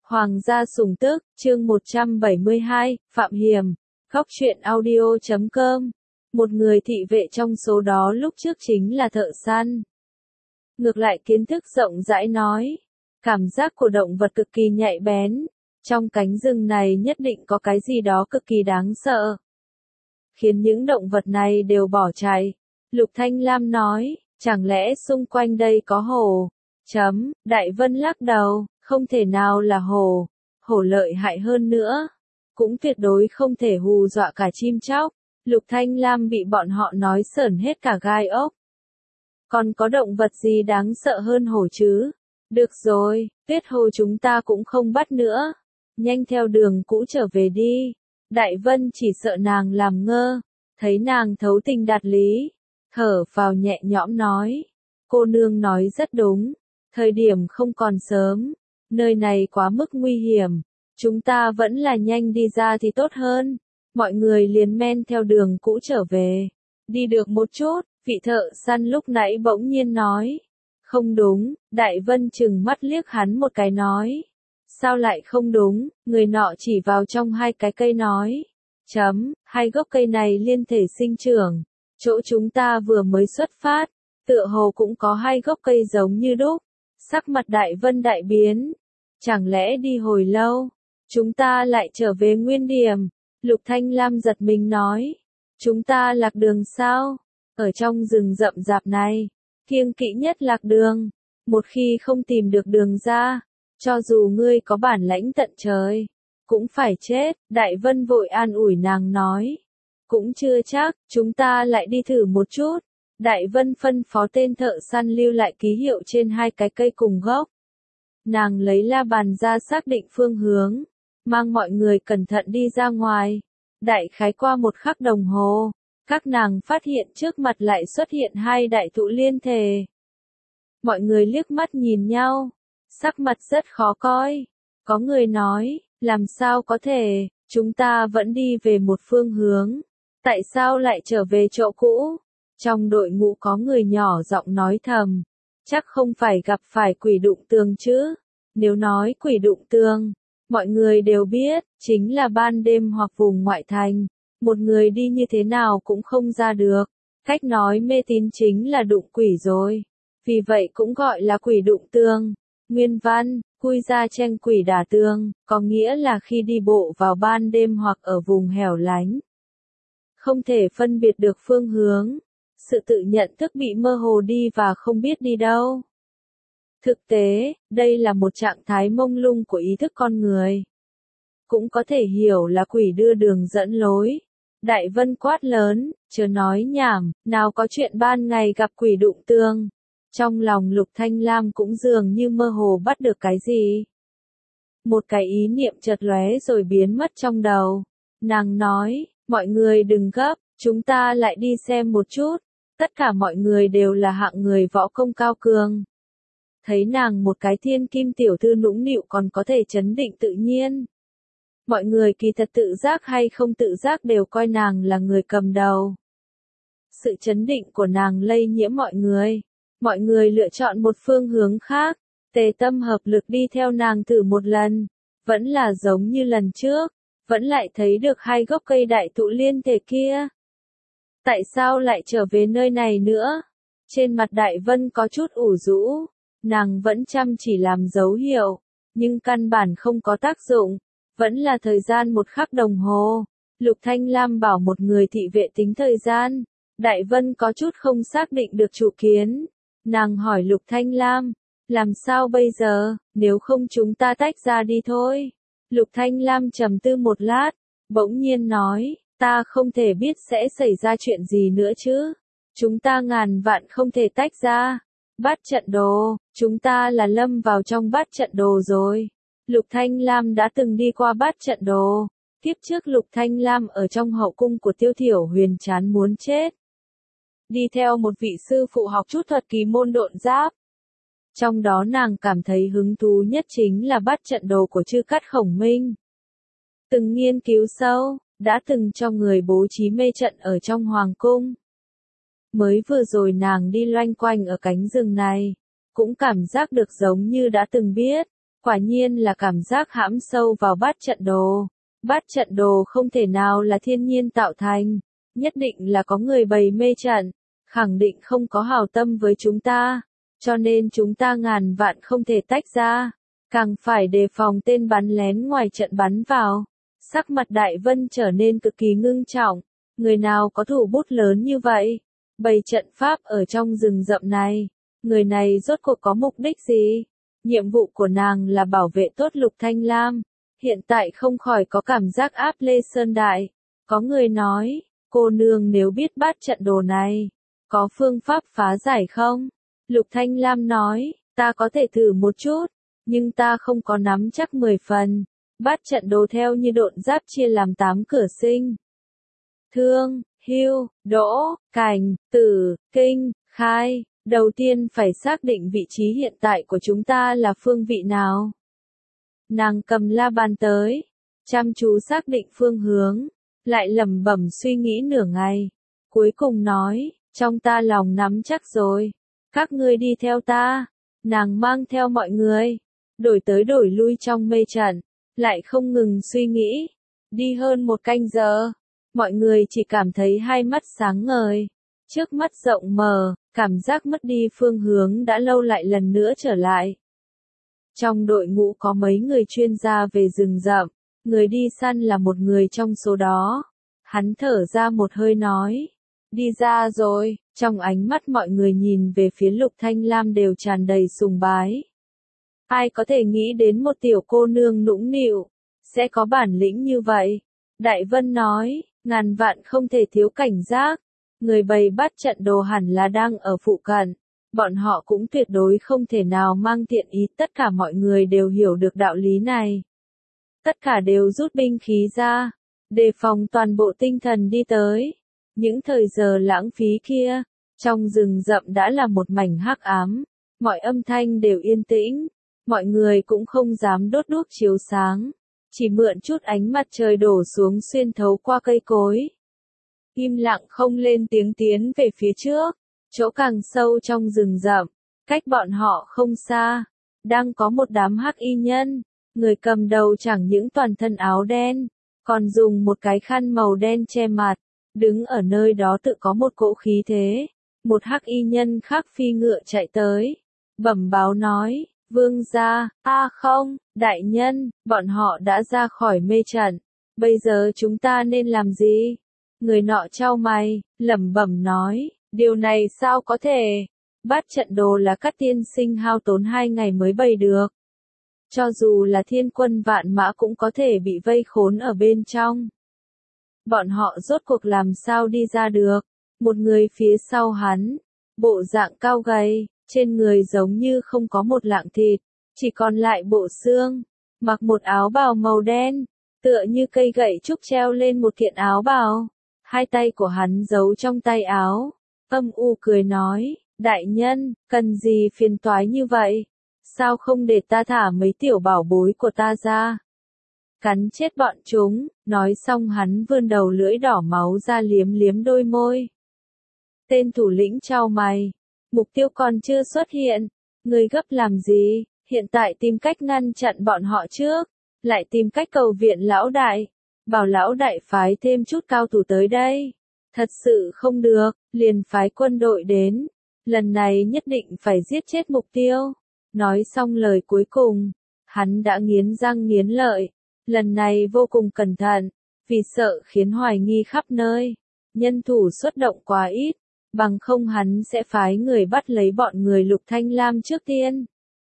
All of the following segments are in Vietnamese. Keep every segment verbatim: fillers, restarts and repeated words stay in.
Hoàng gia sủng tức, chương một trăm bảy mươi hai, Phạm Hiểm, Góc truyện audio chấm com. Một người thị vệ trong số đó lúc trước chính là thợ săn. Ngược lại kiến thức rộng rãi nói, cảm giác của động vật cực kỳ nhạy bén, trong cánh rừng này nhất định có cái gì đó cực kỳ đáng sợ, khiến những động vật này đều bỏ chạy. Lục Thanh Lam nói, chẳng lẽ xung quanh đây có hổ? Chấm, Đại Vân lắc đầu, không thể nào là hổ, hổ lợi hại hơn nữa, cũng tuyệt đối không thể hù dọa cả chim chóc. Lục Thanh Lam bị bọn họ nói sởn hết cả gai ốc. Còn có động vật gì đáng sợ hơn hổ chứ? Được rồi, Tuyết Hồ chúng ta cũng không bắt nữa, nhanh theo đường cũ trở về đi. Đại Vân chỉ sợ nàng làm ngơ, thấy nàng thấu tình đạt lý, thở vào nhẹ nhõm nói, cô nương nói rất đúng, thời điểm không còn sớm, nơi này quá mức nguy hiểm, chúng ta vẫn là nhanh đi ra thì tốt hơn. Mọi người liền men theo đường cũ trở về. Đi được một chút, vị thợ săn lúc nãy bỗng nhiên nói, không đúng. Đại Vân chừng mắt liếc hắn một cái nói, sao lại không đúng? Người nọ chỉ vào trong hai cái cây nói, chấm, hai gốc cây này liên thể sinh trưởng, chỗ chúng ta vừa mới xuất phát, tựa hồ cũng có hai gốc cây giống như đúc. Sắc mặt Đại Vân đại biến, chẳng lẽ đi hồi lâu, chúng ta lại trở về nguyên điểm? Lục Thanh Lam giật mình nói, chúng ta lạc đường sao? Ở trong rừng rậm rạp này, kiêng kỵ nhất lạc đường, một khi không tìm được đường ra, cho dù ngươi có bản lãnh tận trời, cũng phải chết. Đại Vân vội an ủi nàng nói, cũng chưa chắc, chúng ta lại đi thử một chút. Đại Vân phân phó tên thợ săn lưu lại ký hiệu trên hai cái cây cùng gốc. Nàng lấy la bàn ra xác định phương hướng, mang mọi người cẩn thận đi ra ngoài. Đại khái qua một khắc đồng hồ, các nàng phát hiện trước mặt lại xuất hiện hai đại thụ liên thể. Mọi người liếc mắt nhìn nhau, sắc mặt rất khó coi. Có người nói, làm sao có thể, chúng ta vẫn đi về một phương hướng, tại sao lại trở về chỗ cũ? Trong đội ngũ có người nhỏ giọng nói thầm, chắc không phải gặp phải quỷ đụng tường chứ? Nếu nói quỷ đụng tường, mọi người đều biết, chính là ban đêm hoặc vùng ngoại thành, một người đi như thế nào cũng không ra được. Cách nói mê tín chính là đụng quỷ rồi, vì vậy cũng gọi là quỷ đụng tường. Nguyên văn, cui ra tranh quỷ đả tường, có nghĩa là khi đi bộ vào ban đêm hoặc ở vùng hẻo lánh, không thể phân biệt được phương hướng, sự tự nhận thức bị mơ hồ đi và không biết đi đâu. Thực tế, đây là một trạng thái mông lung của ý thức con người. Cũng có thể hiểu là quỷ đưa đường dẫn lối. Đại Vân quát lớn, chớ nói nhảm, nào có chuyện ban ngày gặp quỷ đụng tường. Trong lòng Lục Thanh Lam cũng dường như mơ hồ bắt được cái gì. Một cái ý niệm chợt lóe rồi biến mất trong đầu. Nàng nói, mọi người đừng gấp, chúng ta lại đi xem một chút. Tất cả mọi người đều là hạng người võ công cao cường. Thấy nàng một cái thiên kim tiểu thư nũng nịu còn có thể chấn định tự nhiên. Mọi người kỳ thật tự giác hay không tự giác đều coi nàng là người cầm đầu. Sự chấn định của nàng lây nhiễm mọi người. Mọi người lựa chọn một phương hướng khác, tề tâm hợp lực đi theo nàng thử một lần. Vẫn là giống như lần trước, vẫn lại thấy được hai gốc cây đại thụ liên thể kia. Tại sao lại trở về nơi này nữa? Trên mặt Đại Vân có chút ủ rũ. Nàng vẫn chăm chỉ làm dấu hiệu, nhưng căn bản không có tác dụng, vẫn là thời gian một khắc đồng hồ. Lục Thanh Lam bảo một người thị vệ tính thời gian, Đại Vân có chút không xác định được chủ kiến. Nàng hỏi Lục Thanh Lam, làm sao bây giờ, nếu không chúng ta tách ra đi thôi. Lục Thanh Lam trầm tư một lát, bỗng nhiên nói, ta không thể biết sẽ xảy ra chuyện gì nữa chứ. Chúng ta ngàn vạn không thể tách ra. Bát trận đồ, chúng ta là lâm vào trong bát trận đồ rồi. Lục Thanh Lam đã từng đi qua bát trận đồ. Tiếp trước Lục Thanh Lam ở trong hậu cung của Tiêu Thiểu Huyền chán muốn chết. Đi theo một vị sư phụ học chút thuật kỳ môn độn giáp. Trong đó nàng cảm thấy hứng thú nhất chính là bát trận đồ của Chư Cát Khổng Minh. Từng nghiên cứu sâu, đã từng cho người bố trí mê trận ở trong hoàng cung. Mới vừa rồi nàng đi loanh quanh ở cánh rừng này, cũng cảm giác được giống như đã từng biết, Quả nhiên là cảm giác hãm sâu vào bát trận đồ. Bát trận đồ không thể nào là thiên nhiên tạo thành, nhất định là có người bày mê trận, khẳng định không có hảo tâm với chúng ta, cho nên chúng ta ngàn vạn không thể tách ra, càng phải đề phòng tên bắn lén ngoài trận bắn vào. Sắc mặt Đại Vân trở nên cực kỳ ngưng trọng, người nào có thủ bút lớn như vậy, bày trận pháp ở trong rừng rậm này, người này rốt cuộc có mục đích gì? Nhiệm vụ của nàng là bảo vệ tốt Lục Thanh Lam, hiện tại không khỏi có cảm giác áp Lê Sơn Đại. Có người nói, cô nương nếu biết bát trận đồ này, có phương pháp phá giải không? Lục Thanh Lam nói, ta có thể thử một chút, nhưng ta không có nắm chắc mười phần. Bát trận đồ theo như độn giáp chia làm tám cửa sinh. Thương, hưu, đỗ, cành, tử, kinh, khai. Đầu tiên phải xác định vị trí hiện tại của chúng ta là phương vị nào. Nàng cầm la bàn tới, chăm chú xác định phương hướng, lại lẩm bẩm suy nghĩ nửa ngày. Cuối cùng nói, trong ta lòng nắm chắc rồi, các ngươi đi theo ta. Nàng mang theo mọi người, đổi tới đổi lui trong mê trận, lại không ngừng suy nghĩ. Đi hơn một canh giờ, mọi người chỉ cảm thấy hai mắt sáng ngời, trước mắt rộng mờ, cảm giác mất đi phương hướng đã lâu lại lần nữa trở lại. Trong đội ngũ có mấy người chuyên gia về rừng rậm, người đi săn là một người trong số đó. Hắn thở ra một hơi nói, đi ra rồi, trong ánh mắt mọi người nhìn về phía Lục Thanh Lam đều tràn đầy sùng bái. Ai có thể nghĩ đến một tiểu cô nương nũng nịu, sẽ có bản lĩnh như vậy? Đại Vân nói, ngàn vạn không thể thiếu cảnh giác. Người bày bát trận đồ hẳn là đang ở phụ cận, bọn họ cũng tuyệt đối không thể nào mang tiện ý. Tất cả mọi người đều hiểu được đạo lý này. Tất cả đều rút binh khí ra, đề phòng toàn bộ tinh thần đi tới. Những thời giờ lãng phí kia, trong rừng rậm đã là một mảnh hắc ám, mọi âm thanh đều yên tĩnh, mọi người cũng không dám đốt đuốc chiếu sáng, chỉ mượn chút ánh mặt trời đổ xuống xuyên thấu qua cây cối. Im lặng không lên tiếng tiến về phía trước, chỗ càng sâu trong rừng rậm, cách bọn họ không xa, đang có một đám hắc y nhân, người cầm đầu chẳng những toàn thân áo đen, còn dùng một cái khăn màu đen che mặt, đứng ở nơi đó tự có một cỗ khí thế. Một hắc y nhân khác phi ngựa chạy tới, bẩm báo nói, vương gia, a không, đại nhân, bọn họ đã ra khỏi mê trận, bây giờ chúng ta nên làm gì? Người nọ chau mày, lẩm bẩm nói, điều này sao có thể? Bát trận đồ là các tiên sinh hao tốn hai ngày mới bày được. Cho dù là thiên quân vạn mã cũng có thể bị vây khốn ở bên trong. Bọn họ rốt cuộc làm sao đi ra được? Một người phía sau hắn, bộ dạng cao gầy, trên người giống như không có một lạng thịt, chỉ còn lại bộ xương, mặc một áo bào màu đen, tựa như cây gậy trúc treo lên một kiện áo bào. Hai tay của hắn giấu trong tay áo, âm u cười nói, đại nhân, cần gì phiền toái như vậy? Sao không để ta thả mấy tiểu bảo bối của ta ra? Cắn chết bọn chúng, nói xong hắn vươn đầu lưỡi đỏ máu ra liếm liếm đôi môi. Tên thủ lĩnh chau mày, mục tiêu còn chưa xuất hiện, người gấp làm gì, hiện tại tìm cách ngăn chặn bọn họ trước, lại tìm cách cầu viện lão đại, bảo lão đại phái thêm chút cao thủ tới đây. Thật sự không được, liền phái quân đội đến, lần này nhất định phải giết chết mục tiêu. Nói xong lời cuối cùng, hắn đã nghiến răng nghiến lợi, lần này vô cùng cẩn thận, vì sợ khiến hoài nghi khắp nơi, nhân thủ xuất động quá ít, bằng không hắn sẽ phái người bắt lấy bọn người Lục Thanh Lam trước tiên.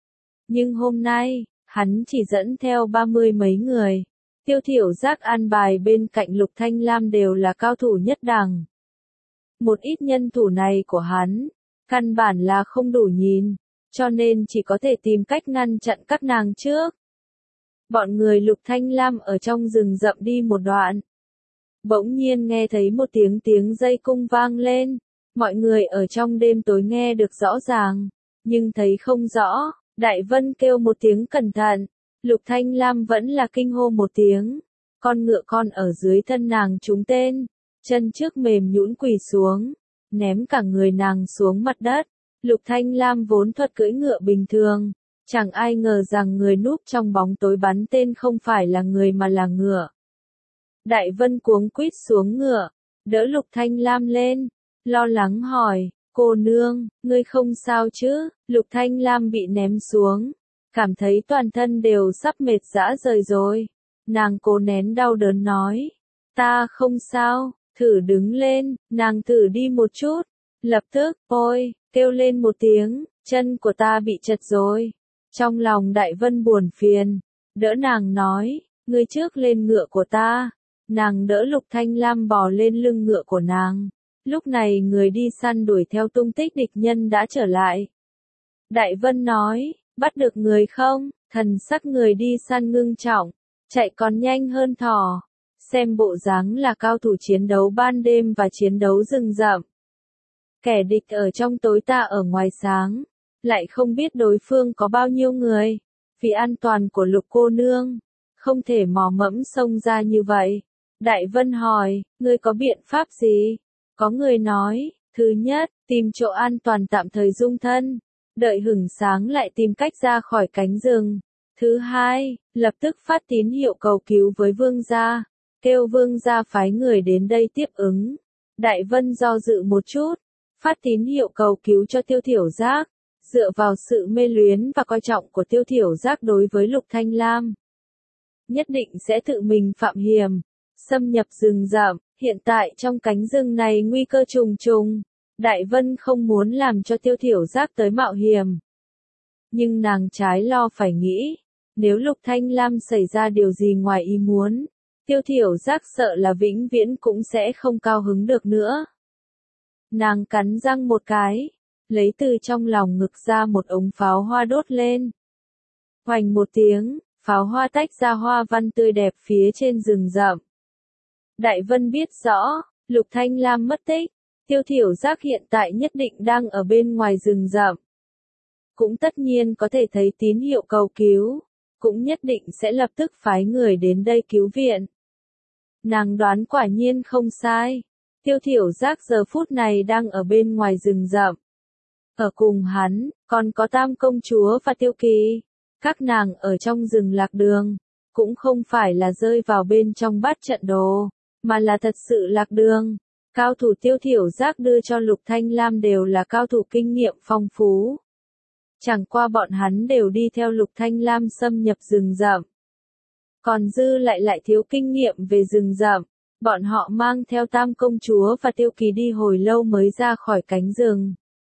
Nhưng hôm nay, hắn chỉ dẫn theo ba mươi mấy người, Tiêu Thiểu Giác an bài bên cạnh Lục Thanh Lam đều là cao thủ nhất đẳng. Một ít nhân thủ này của hắn, căn bản là không đủ nhìn, cho nên chỉ có thể tìm cách ngăn chặn các nàng trước. Bọn người Lục Thanh Lam ở trong rừng rậm đi một đoạn. Bỗng nhiên nghe thấy một tiếng tiếng dây cung vang lên, mọi người ở trong đêm tối nghe được rõ ràng, nhưng thấy không rõ. Đại Vân kêu một tiếng cẩn thận, Lục Thanh Lam vẫn là kinh hô một tiếng, con ngựa con ở dưới thân nàng trúng tên, chân trước mềm nhũn quỳ xuống, ném cả người nàng xuống mặt đất. Lục Thanh Lam vốn thuật cưỡi ngựa bình thường, Chẳng ai ngờ rằng người núp trong bóng tối bắn tên không phải là người mà là ngựa. Đại Vân cuống quýt xuống ngựa, đỡ Lục Thanh Lam lên, lo lắng hỏi, cô nương, ngươi không sao chứ? Lục Thanh Lam bị ném xuống, cảm thấy toàn thân đều sắp mệt rã rời rồi. Nàng cố nén đau đớn nói, ta không sao, thử đứng lên, nàng thử đi một chút. Lập tức, ôi, kêu lên một tiếng, chân của ta bị chật rồi. Trong lòng Đại Vân buồn phiền, đỡ nàng nói, ngươi trước lên ngựa của ta. Nàng đỡ Lục Thanh Lam bò lên lưng ngựa của nàng. Lúc này người đi săn đuổi theo tung tích địch nhân đã trở lại. Đại Vân nói, bắt được người không? Thần sắc người đi săn ngưng trọng, chạy còn nhanh hơn thỏ. Xem bộ dáng là cao thủ chiến đấu ban đêm và chiến đấu rừng rậm. Kẻ địch ở trong tối ta ở ngoài sáng, lại không biết đối phương có bao nhiêu người. Vì an toàn của Lục cô nương, không thể mò mẫm xông ra như vậy. Đại Vân hỏi, ngươi có biện pháp gì? Có người nói, thứ nhất, tìm chỗ an toàn tạm thời dung thân, đợi hửng sáng lại tìm cách ra khỏi cánh rừng. Thứ hai, lập tức phát tín hiệu cầu cứu với vương gia, kêu vương gia phái người đến đây tiếp ứng. Đại Vân do dự một chút, phát tín hiệu cầu cứu cho Tiêu Thiểu Giác, dựa vào sự mê luyến và coi trọng của Tiêu Thiểu Giác đối với Lục Thanh Lam. Nhất định sẽ tự mình phạm hiểm, xâm nhập rừng rậm. Hiện tại trong cánh rừng này nguy cơ trùng trùng, Đại Vân không muốn làm cho Tiêu Thiểu Giác tới mạo hiểm. Nhưng nàng trái lo phải nghĩ, nếu Lục Thanh Lam xảy ra điều gì ngoài ý muốn, Tiêu Thiểu Giác sợ là vĩnh viễn cũng sẽ không cao hứng được nữa. Nàng cắn răng một cái, lấy từ trong lòng ngực ra một ống pháo hoa đốt lên. Hoành một tiếng, pháo hoa tách ra hoa văn tươi đẹp phía trên rừng rậm. Đại Vân biết rõ, Lục Thanh Lam mất tích, Tiêu Thiểu Giác hiện tại nhất định đang ở bên ngoài rừng rậm. Cũng tất nhiên có thể thấy tín hiệu cầu cứu, cũng nhất định sẽ lập tức phái người đến đây cứu viện. Nàng đoán quả nhiên không sai, Tiêu Thiểu Giác giờ phút này đang ở bên ngoài rừng rậm. Ở cùng hắn, còn có Tam công chúa và Tiêu Kỳ, các nàng ở trong rừng lạc đường, cũng không phải là rơi vào bên trong bát trận đồ, mà là thật sự lạc đường. Cao thủ Tiêu Thiểu Giác đưa cho Lục Thanh Lam đều là cao thủ kinh nghiệm phong phú. Chẳng qua bọn hắn đều đi theo Lục Thanh Lam xâm nhập rừng rậm. Còn dư lại lại thiếu kinh nghiệm về rừng rậm, bọn họ mang theo Tam công chúa và Tiêu Kỳ đi hồi lâu mới ra khỏi cánh rừng.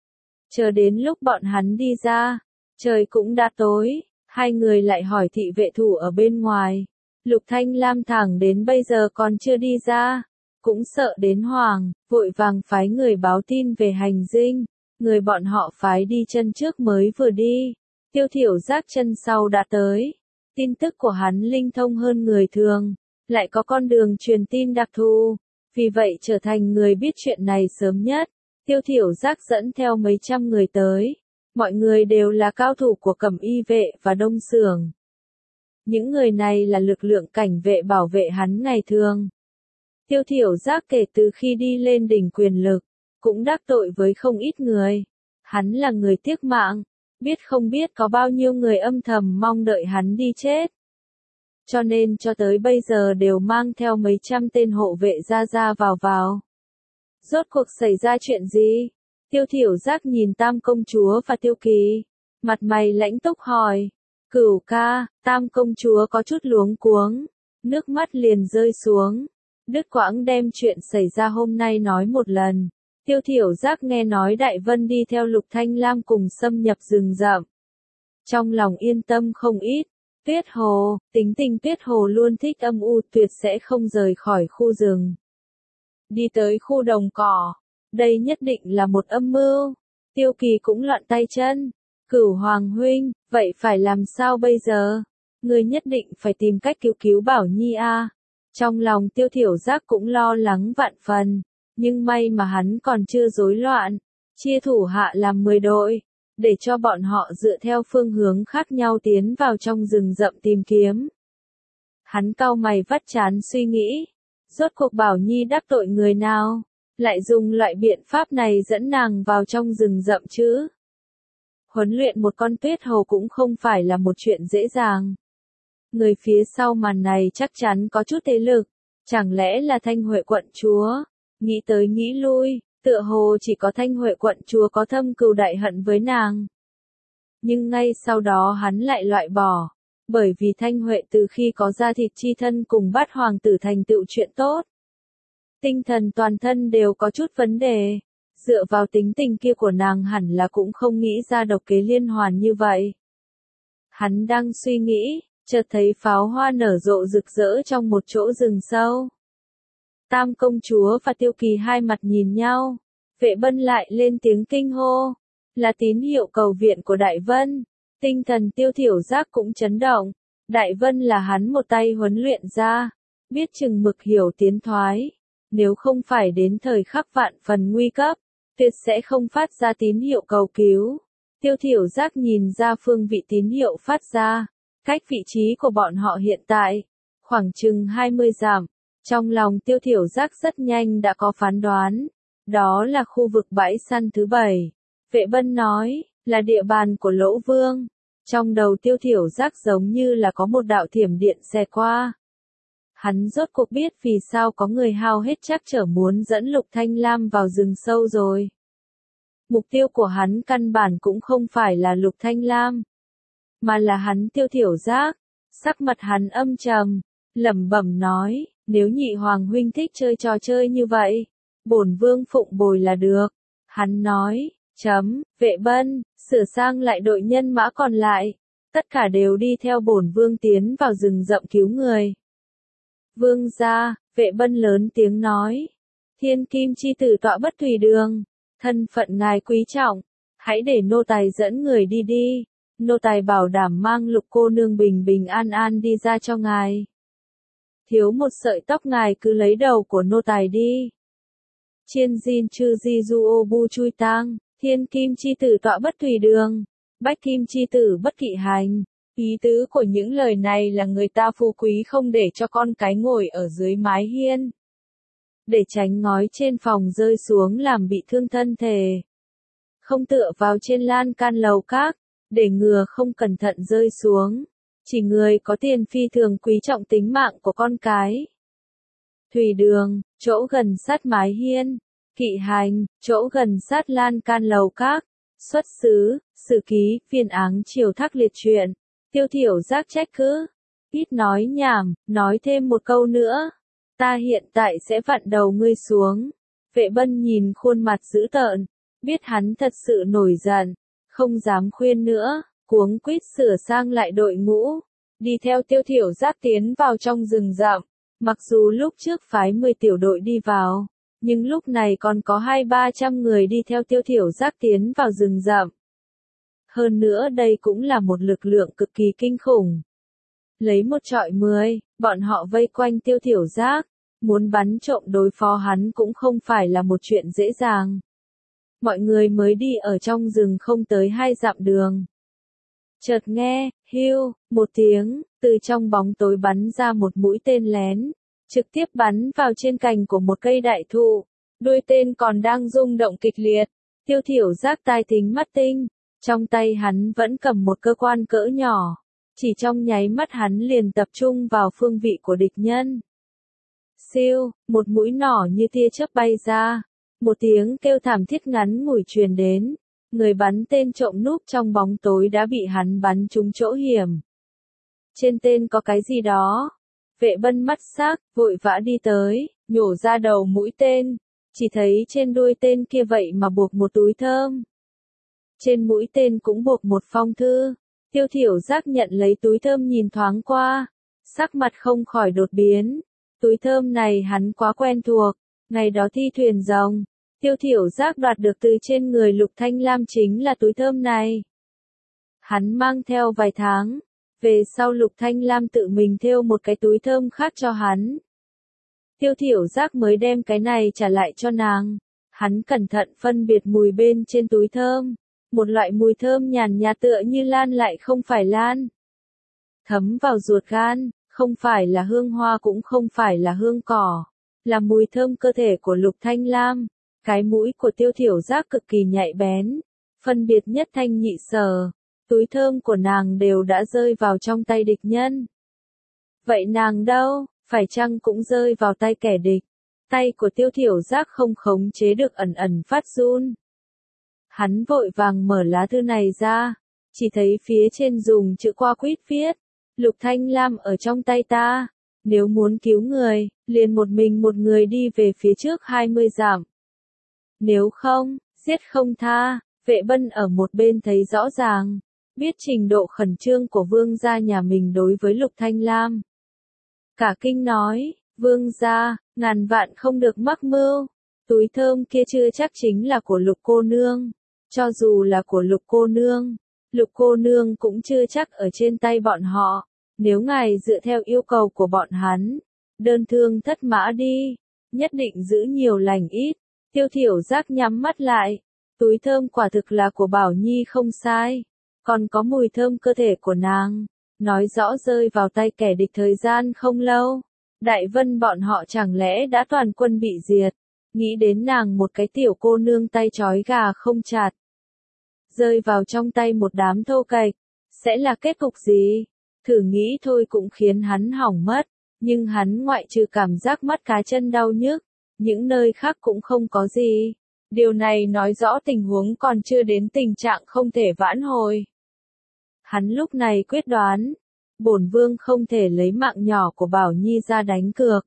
Chờ đến lúc bọn hắn đi ra, trời cũng đã tối, hai người lại hỏi thị vệ thủ ở bên ngoài. Lục Thanh Lam thẳng đến bây giờ còn chưa đi ra, cũng sợ đến hoảng, vội vàng phái người báo tin về hành dinh. Người bọn họ phái đi chân trước mới vừa đi, Tiêu Thiểu Giác chân sau đã tới. Tin tức của hắn linh thông hơn người thường, lại có con đường truyền tin đặc thù, vì vậy trở thành người biết chuyện này sớm nhất. Tiêu Thiểu Giác dẫn theo mấy trăm người tới, mọi người đều là cao thủ của Cẩm Y vệ và Đông Xưởng. Những người này là lực lượng cảnh vệ bảo vệ hắn ngày thường. Tiêu Thiểu Giác kể từ khi đi lên đỉnh quyền lực, cũng đắc tội với không ít người. Hắn là người tiếc mạng, biết không biết có bao nhiêu người âm thầm mong đợi hắn đi chết. Cho nên cho tới bây giờ đều mang theo mấy trăm tên hộ vệ ra ra vào vào. Rốt cuộc xảy ra chuyện gì? Tiêu Thiểu Giác nhìn Tam công chúa và Tiêu Kỳ, mặt mày lãnh túc hỏi. Cửu ca, Tam công chúa có chút luống cuống, nước mắt liền rơi xuống. Đứt quãng đem chuyện xảy ra hôm nay nói một lần. Tiêu Thiểu Giác nghe nói Đại Vân đi theo Lục Thanh Lam cùng xâm nhập rừng rậm. Trong lòng yên tâm không ít. Tuyết Hồ, tính tình Tuyết Hồ luôn thích âm u, tuyệt sẽ không rời khỏi khu rừng. Đi tới khu đồng cỏ, đây nhất định là một âm mưu. Tiêu Kỳ cũng loạn tay chân. Cửu Hoàng huynh, vậy phải làm sao bây giờ? Người nhất định phải tìm cách cứu cứu Bảo Nhi a. Trong lòng Tiêu Thiểu Giác cũng lo lắng vạn phần, nhưng may mà hắn còn chưa rối loạn, chia thủ hạ làm mười đội, để cho bọn họ dựa theo phương hướng khác nhau tiến vào trong rừng rậm tìm kiếm. Hắn cau mày vắt trán suy nghĩ, rốt cuộc Bảo Nhi đắc tội người nào, lại dùng loại biện pháp này dẫn nàng vào trong rừng rậm chứ? Huấn luyện một con tuyết hầu cũng không phải là một chuyện dễ dàng. Người phía sau màn này chắc chắn có chút thế lực, chẳng lẽ là Thanh Huệ quận chúa? Nghĩ tới nghĩ lui, tựa hồ chỉ có Thanh Huệ quận chúa có thâm cừu đại hận với nàng. Nhưng ngay sau đó hắn lại loại bỏ, bởi vì Thanh Huệ từ khi có ra thịt chi thân cùng Bát hoàng tử thành tựu chuyện tốt. Tinh thần toàn thân đều có chút vấn đề, dựa vào tính tình kia của nàng hẳn là cũng không nghĩ ra độc kế liên hoàn như vậy. Hắn đang suy nghĩ, chợt thấy pháo hoa nở rộ rực rỡ trong một chỗ rừng sâu. Tam công chúa và Tiêu Kỳ hai mặt nhìn nhau, Vệ Bân lại lên tiếng kinh hô, là tín hiệu cầu viện của Đại Vân. Tinh thần Tiêu Thiểu Giác cũng chấn động, Đại Vân là hắn một tay huấn luyện ra, biết chừng mực hiểu tiến thoái, nếu không phải đến thời khắc vạn phần nguy cấp, tuyệt sẽ không phát ra tín hiệu cầu cứu. Tiêu Thiểu Giác nhìn ra phương vị tín hiệu phát ra, cách vị trí của bọn họ hiện tại, khoảng chừng hai mươi dặm. Trong lòng Tiêu Thiểu Giác rất nhanh đã có phán đoán, đó là khu vực bãi săn thứ bảy. Vệ Bân nói, là địa bàn của Lỗ Vương. Trong đầu Tiêu Thiểu Giác giống như là có một đạo thiểm điện xẹt qua. Hắn rốt cuộc biết vì sao có người hao hết chắc trở muốn dẫn Lục Thanh Lam vào rừng sâu rồi. Mục tiêu của hắn căn bản cũng không phải là Lục Thanh Lam, mà là hắn Tiêu Thiểu Giác. Sắc mặt hắn âm trầm, lẩm bẩm nói, nếu nhị hoàng huynh thích chơi trò chơi như vậy, bổn vương phụng bồi là được. Hắn nói, chấm, Vệ Bân, sửa sang lại đội nhân mã còn lại, tất cả đều đi theo bổn vương tiến vào rừng rậm cứu người. Vương gia, Vệ Bân lớn tiếng nói, thiên kim chi tử tọa bất thủy đường, thân phận ngài quý trọng, hãy để nô tài dẫn người đi đi, nô tài bảo đảm mang Lục cô nương bình bình an an đi ra cho ngài. Thiếu một sợi tóc ngài cứ lấy đầu của nô tài đi. Chiên Jin chư di du ô bu chui tang, thiên kim chi tử tọa bất thủy đường, bách kim chi tử bất kỵ hành. Ý tứ của những lời này là người ta phú quý không để cho con cái ngồi ở dưới mái hiên, để tránh ngói trên phòng rơi xuống làm bị thương thân thể. Không tựa vào trên lan can lầu các, để ngừa không cẩn thận rơi xuống. Chỉ người có tiền phi thường quý trọng tính mạng của con cái. Thủy đường, chỗ gần sát mái hiên. Kỵ hành, chỗ gần sát lan can lầu các. Xuất xứ, sử ký, phiên áng triều thác liệt truyện. Tiêu Thiểu Giác trách cứ. Ít nói nhảm, nói thêm một câu nữa. Ta hiện tại sẽ vặn đầu ngươi xuống. Vệ Bân nhìn khuôn mặt dữ tợn, biết hắn thật sự nổi giận, không dám khuyên nữa, cuống quýt sửa sang lại đội ngũ, đi theo Tiêu Thiểu Giác tiến vào trong rừng rậm. Mặc dù lúc trước phái mười tiểu đội đi vào, nhưng lúc này còn có hai ba trăm người đi theo Tiêu Thiểu Giác tiến vào rừng rậm. Hơn nữa đây cũng là một lực lượng cực kỳ kinh khủng. Lấy một trọi mười, bọn họ vây quanh Tiêu Thiểu Giác, muốn bắn trộm đối phó hắn cũng không phải là một chuyện dễ dàng. Mọi người mới đi ở trong rừng không tới hai dặm đường. Chợt nghe, hiu, một tiếng, từ trong bóng tối bắn ra một mũi tên lén, trực tiếp bắn vào trên cành của một cây đại thụ. Đuôi tên còn đang rung động kịch liệt. Tiêu Thiểu Giác tai thính mắt tinh, trong tay hắn vẫn cầm một cơ quan cỡ nhỏ. Chỉ trong nháy mắt hắn liền tập trung vào phương vị của địch nhân. Siêu, một mũi nỏ như tia chớp bay ra. Một tiếng kêu thảm thiết ngắn ngủi truyền đến. Người bắn tên trộm núp trong bóng tối đã bị hắn bắn trúng chỗ hiểm. Trên tên có cái gì đó. Vệ Bân mắt sắc, vội vã đi tới, nhổ ra đầu mũi tên. Chỉ thấy trên đuôi tên kia vậy mà buộc một túi thơm. Trên mũi tên cũng buộc một phong thư. Tiêu Thiểu Giác nhận lấy túi thơm nhìn thoáng qua. Sắc mặt không khỏi đột biến. Túi thơm này hắn quá quen thuộc. Ngày đó thi thuyền rồng, Tiêu Thiểu Giác đoạt được từ trên người Lục Thanh Lam chính là túi thơm này. Hắn mang theo vài tháng. Về sau Lục Thanh Lam tự mình thêu một cái túi thơm khác cho hắn. Tiêu Thiểu Giác mới đem cái này trả lại cho nàng. Hắn cẩn thận phân biệt mùi bên trên túi thơm. Một loại mùi thơm nhàn nhạt tựa như lan lại không phải lan. Thấm vào ruột gan, không phải là hương hoa cũng không phải là hương cỏ. Là mùi thơm cơ thể của Lục Thanh Lam. Cái mũi của Tiêu Thiểu Giác cực kỳ nhạy bén. phân biệt nhất thanh nhị sở, túi thơm của nàng đều đã rơi vào trong tay địch nhân. Vậy nàng đâu, phải chăng cũng rơi vào tay kẻ địch? Tay của Tiêu Thiểu Giác không khống chế được ẩn ẩn phát run. Hắn vội vàng mở lá thư này ra, chỉ thấy phía trên dùng chữ qua quýt viết, Lục Thanh Lam ở trong tay ta, nếu muốn cứu người, liền một mình một người đi về phía trước hai mươi dặm. Nếu không, giết không tha. Vệ Bân ở một bên thấy rõ ràng, biết trình độ khẩn trương của vương gia nhà mình đối với Lục Thanh Lam. Cả kinh nói, vương gia, ngàn vạn không được mắc mưu, túi thơm kia chưa chắc chính là của Lục cô nương, cho dù là của Lục cô nương, Lục cô nương cũng chưa chắc ở trên tay bọn họ, nếu ngài dựa theo yêu cầu của bọn hắn, đơn thương thất mã đi, nhất định giữ nhiều lành ít. Tiêu Thiểu Giác nhắm mắt lại, túi thơm quả thực là của Bảo Nhi không sai, còn có mùi thơm cơ thể của nàng, nói rõ rơi vào tay kẻ địch thời gian không lâu. Đại Vân bọn họ chẳng lẽ đã toàn quân bị diệt, nghĩ đến nàng một cái tiểu cô nương tay trói gà không chặt, rơi vào trong tay một đám thô kệch, sẽ là kết cục gì? Thử nghĩ thôi cũng khiến hắn hỏng mất, nhưng hắn ngoại trừ cảm giác mắt cá chân đau nhức, những nơi khác cũng không có gì. Điều này nói rõ tình huống còn chưa đến tình trạng không thể vãn hồi. Hắn lúc này quyết đoán, bổn vương không thể lấy mạng nhỏ của Bảo Nhi ra đánh cược.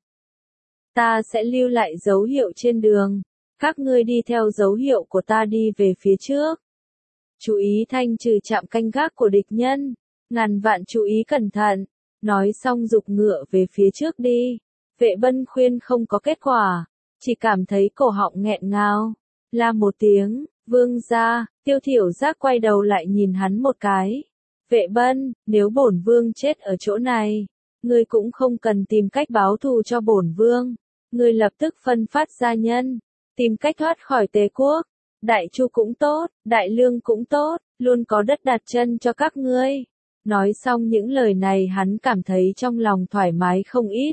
Ta sẽ lưu lại dấu hiệu trên đường, các ngươi đi theo dấu hiệu của ta đi về phía trước. Chú ý thanh trừ chạm canh gác của địch nhân, ngàn vạn chú ý cẩn thận, nói xong giục ngựa về phía trước đi. Vệ Bân khuyên không có kết quả, chỉ cảm thấy cổ họng nghẹn ngào, la một tiếng, vương gia. Tiêu Thiểu Giác quay đầu lại nhìn hắn một cái. Vệ Bân, nếu bổn vương chết ở chỗ này, ngươi cũng không cần tìm cách báo thù cho bổn vương, ngươi lập tức phân phát gia nhân, tìm cách thoát khỏi Tề quốc. Đại Chu cũng tốt, Đại Lương cũng tốt, luôn có đất đặt chân cho các ngươi. Nói xong những lời này hắn cảm thấy trong lòng thoải mái không ít.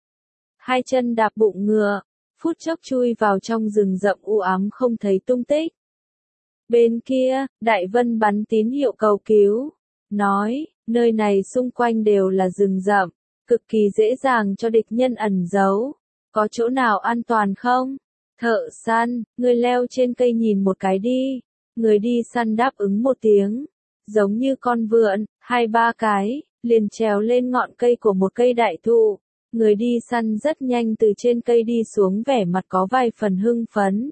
Hai chân đạp bụng ngựa, phút chốc chui vào trong rừng rậm u ám không thấy tung tích. Bên kia, Đại Vân bắn tín hiệu cầu cứu, nói, nơi này xung quanh đều là rừng rậm, cực kỳ dễ dàng cho địch nhân ẩn giấu, có chỗ nào an toàn không? Thợ săn, người leo trên cây nhìn một cái đi. Người đi săn đáp ứng một tiếng, giống như con vượn, hai ba cái, liền trèo lên ngọn cây của một cây đại thụ. Người đi săn rất nhanh từ trên cây đi xuống, vẻ mặt có vài phần hưng phấn.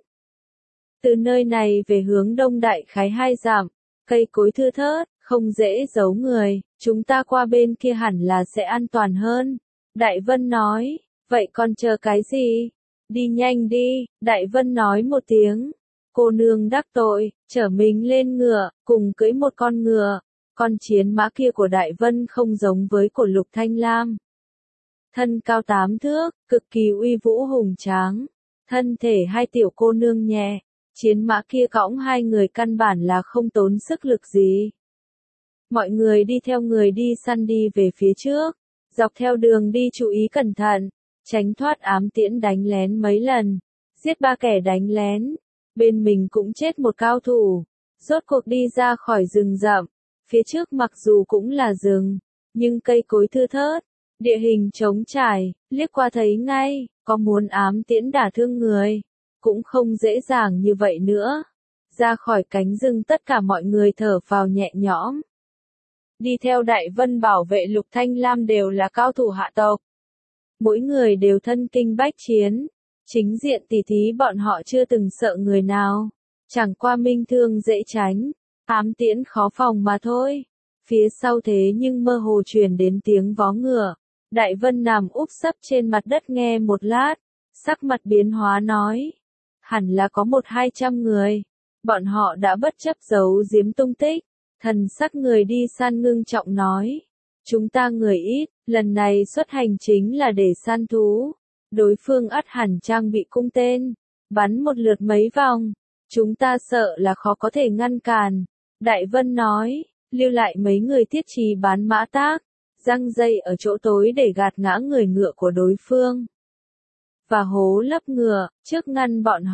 Từ nơi này về hướng đông đại khái hai dặm, cây cối thưa thớt, không dễ giấu người, chúng ta qua bên kia hẳn là sẽ an toàn hơn. Đại Vân nói, vậy còn chờ cái gì? Đi nhanh đi, Đại Vân nói một tiếng. Cô nương đắc tội, chở mình lên ngựa, cùng cưỡi một con ngựa. Con chiến mã kia của Đại Vân không giống với của Lục Thanh Lam. Thân cao tám thước, cực kỳ uy vũ hùng tráng. Thân thể hai tiểu cô nương nhẹ, chiến mã kia cõng hai người căn bản là không tốn sức lực gì. Mọi người đi theo người đi săn đi về phía trước, dọc theo đường đi chú ý cẩn thận, tránh thoát ám tiễn đánh lén mấy lần, giết ba kẻ đánh lén, bên mình cũng chết một cao thủ, rốt cuộc đi ra khỏi rừng rậm, phía trước mặc dù cũng là rừng, nhưng cây cối thưa thớt, địa hình trống trải, liếc qua thấy ngay, có muốn ám tiễn đả thương người, cũng không dễ dàng như vậy nữa. Ra khỏi cánh rừng tất cả mọi người thở phào nhẹ nhõm. Đi theo Đại Vân bảo vệ Lục Thanh Lam đều là cao thủ hạ tộc. Mỗi người đều thân kinh bách chiến, chính diện tỉ thí bọn họ chưa từng sợ người nào, chẳng qua minh thương dễ tránh, ám tiễn khó phòng mà thôi. Phía sau thế nhưng mơ hồ truyền đến tiếng vó ngựa, Đại Vân nằm úp sấp trên mặt đất nghe một lát, sắc mặt biến hóa nói, hẳn là có một hai trăm người, bọn họ đã bất chấp giấu giếm tung tích. Thần sắc người đi săn ngưng trọng nói, chúng ta người ít, lần này xuất hành chính là để săn thú, đối phương ắt hẳn trang bị cung tên, bắn một lượt mấy vòng, chúng ta sợ là khó có thể ngăn cản. Đại Vân nói, lưu lại mấy người thiết trí bán mã tác, răng dây ở chỗ tối để gạt ngã người ngựa của đối phương, và hố lấp ngựa, trước ngăn bọn họ.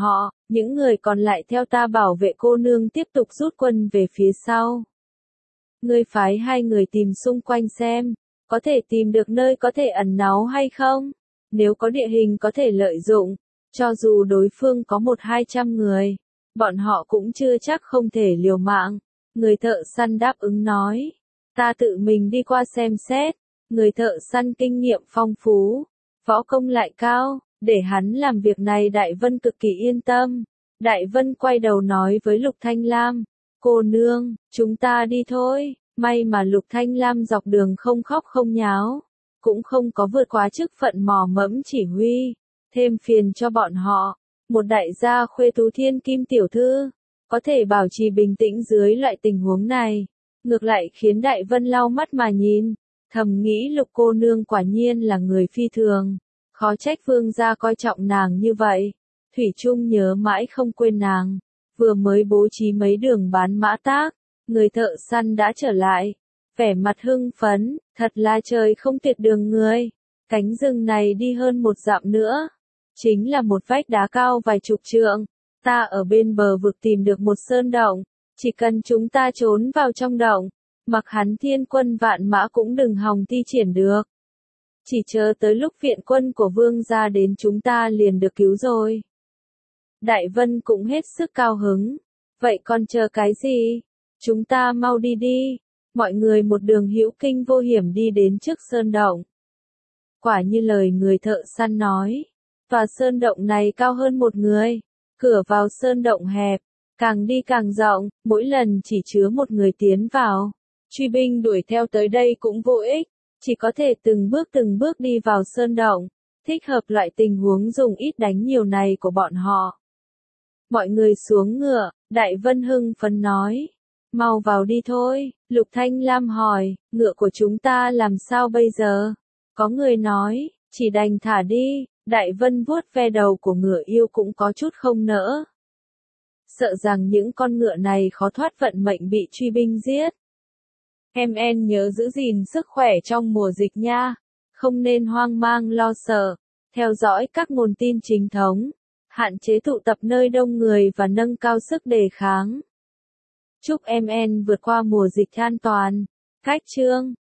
những người còn lại theo ta bảo vệ cô nương tiếp tục rút quân về phía sau. Ngươi phái hai người tìm xung quanh xem, có thể tìm được nơi có thể ẩn náu hay không? Nếu có địa hình có thể lợi dụng, cho dù đối phương có một hai trăm người, bọn họ cũng chưa chắc không thể liều mạng. Người thợ săn đáp ứng nói, ta tự mình đi qua xem xét. Người thợ săn kinh nghiệm phong phú, võ công lại cao, để hắn làm việc này Đại Vân cực kỳ yên tâm. Đại Vân quay đầu nói với Lục Thanh Lam, cô nương, chúng ta đi thôi. May mà Lục Thanh Lam dọc đường không khóc không nháo, cũng không có vượt quá chức phận mò mẫm chỉ huy, thêm phiền cho bọn họ. Một đại gia khuê tú thiên kim tiểu thư, có thể bảo trì bình tĩnh dưới loại tình huống này, ngược lại khiến Đại Vân lau mắt mà nhìn, thầm nghĩ Lục cô nương quả nhiên là người phi thường, khó trách vương gia coi trọng nàng như vậy, thủy chung nhớ mãi không quên nàng. Vừa mới bố trí mấy đường bán mã tác, người thợ săn đã trở lại, vẻ mặt hưng phấn, thật là trời không tuyệt đường người. Cánh rừng này đi hơn một dặm nữa, chính là một vách đá cao vài chục trượng. Ta ở bên bờ vực tìm được một sơn động, chỉ cần chúng ta trốn vào trong động, mặc hắn thiên quân vạn mã cũng đừng hòng thi triển được. Chỉ chờ tới lúc viện quân của vương gia đến chúng ta liền được cứu rồi. Đại Vân cũng hết sức cao hứng. Vậy còn chờ cái gì? Chúng ta mau đi đi. Mọi người một đường hữu kinh vô hiểm đi đến trước sơn động. Quả như lời người thợ săn nói. Tòa sơn động này cao hơn một người. Cửa vào sơn động hẹp, càng đi càng rộng, mỗi lần chỉ chứa một người tiến vào. Truy binh đuổi theo tới đây cũng vô ích, chỉ có thể từng bước từng bước đi vào sơn động, thích hợp loại tình huống dùng ít đánh nhiều này của bọn họ. Mọi người xuống ngựa, Đại Vân hưng phấn nói, mau vào đi thôi. Lục Thanh Lam hỏi, ngựa của chúng ta làm sao bây giờ? Có người nói, chỉ đành thả đi. Đại Vân vuốt ve đầu của ngựa yêu cũng có chút không nỡ. Sợ rằng những con ngựa này khó thoát vận mệnh bị truy binh giết. Em en nhớ giữ gìn sức khỏe trong mùa dịch nha. Không nên hoang mang lo sợ. Theo dõi các nguồn tin chính thống. Hạn chế tụ tập nơi đông người và nâng cao sức đề kháng. Chúc em en vượt qua mùa dịch an toàn. Cách chương